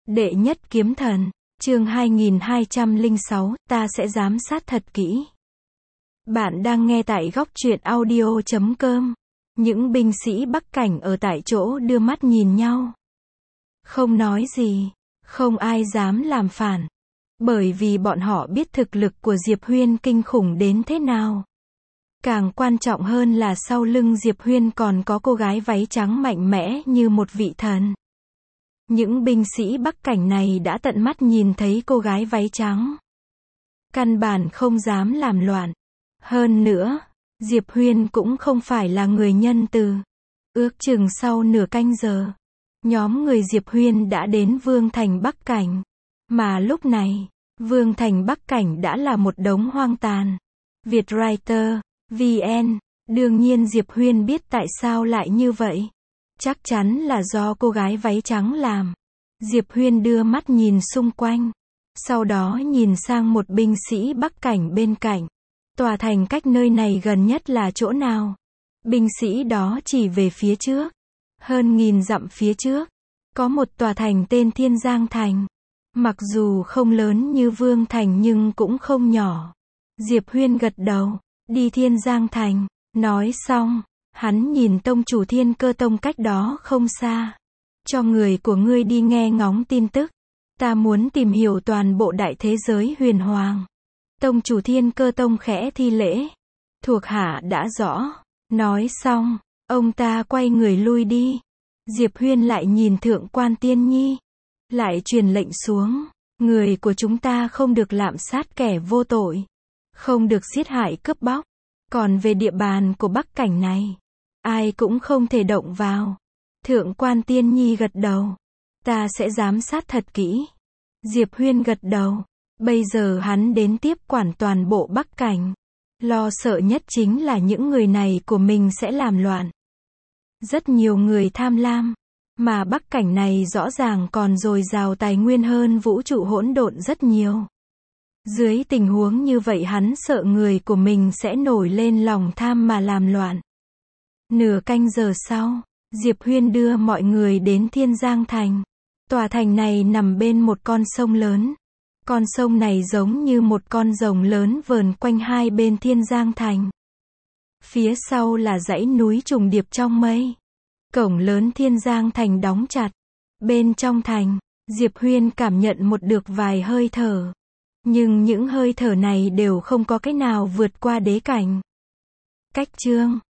Đệ nhất kiếm thần, chương 2206, ta sẽ giám sát thật kỹ. Bạn đang nghe tại góc truyện audio.com. Những binh sĩ Bắc Cảnh ở tại chỗ đưa mắt nhìn nhau. Không nói gì, không ai dám làm phản. Bởi vì bọn họ biết thực lực của Diệp Huyên kinh khủng đến thế nào. Càng quan trọng hơn là sau lưng Diệp Huyên còn có cô gái váy trắng mạnh mẽ như một vị thần. Những binh sĩ Bắc Cảnh này đã tận mắt nhìn thấy cô gái váy trắng. Căn bản không dám làm loạn. Hơn nữa, Diệp Huyên cũng không phải là người nhân từ. Ước chừng sau nửa canh giờ, nhóm người Diệp Huyên đã đến Vương Thành Bắc Cảnh. Mà lúc này, Vương Thành Bắc Cảnh đã là một đống hoang tàn. Vietwriter, VN, đương nhiên Diệp Huyên biết tại sao lại như vậy. Chắc chắn là do cô gái váy trắng làm. Diệp Huyên đưa mắt nhìn xung quanh. Sau đó nhìn sang một binh sĩ Bắc Cảnh bên cạnh. Tòa thành cách nơi này gần nhất là chỗ nào? Binh sĩ đó chỉ về phía trước. Hơn 1000 dặm phía trước. Có một tòa thành tên Thiên Giang Thành. Mặc dù không lớn như Vương Thành nhưng cũng không nhỏ. Diệp Huyên gật đầu. Đi Thiên Giang Thành. Nói xong, hắn nhìn tông chủ Thiên Cơ Tông cách đó không xa. Cho người của ngươi đi nghe ngóng tin tức. Ta muốn tìm hiểu toàn bộ đại thế giới huyền hoàng. Tông chủ Thiên Cơ Tông khẽ thi lễ. Thuộc hạ đã rõ. Nói xong, ông ta quay người lui đi. Diệp Huyên lại nhìn Thượng quan Tiên Nhi. Lại truyền lệnh xuống. Người của chúng ta không được lạm sát kẻ vô tội. Không được giết hại cướp bóc. Còn về địa bàn của Bắc Cảnh này, ai cũng không thể động vào. Thượng quan Tiên Nhi gật đầu. Ta sẽ giám sát thật kỹ. Diệp Huyên gật đầu. Bây giờ hắn đến tiếp quản toàn bộ Bắc Cảnh. Lo sợ nhất chính là những người này của mình sẽ làm loạn. Rất nhiều người tham lam. Mà Bắc Cảnh này rõ ràng còn dồi dào tài nguyên hơn vũ trụ hỗn độn rất nhiều. Dưới tình huống như vậy hắn sợ người của mình sẽ nổi lên lòng tham mà làm loạn. Nửa canh giờ sau, Diệp Huyên đưa mọi người đến Thiên Giang Thành. Tòa thành này nằm bên một con sông lớn. Con sông này giống như một con rồng lớn vờn quanh hai bên Thiên Giang Thành. Phía sau là dãy núi trùng điệp trong mây. Cổng lớn Thiên Giang Thành đóng chặt. Bên trong thành, Diệp Huyên cảm nhận một được vài hơi thở. Nhưng những hơi thở này đều không có cái nào vượt qua đế cảnh. Cách chương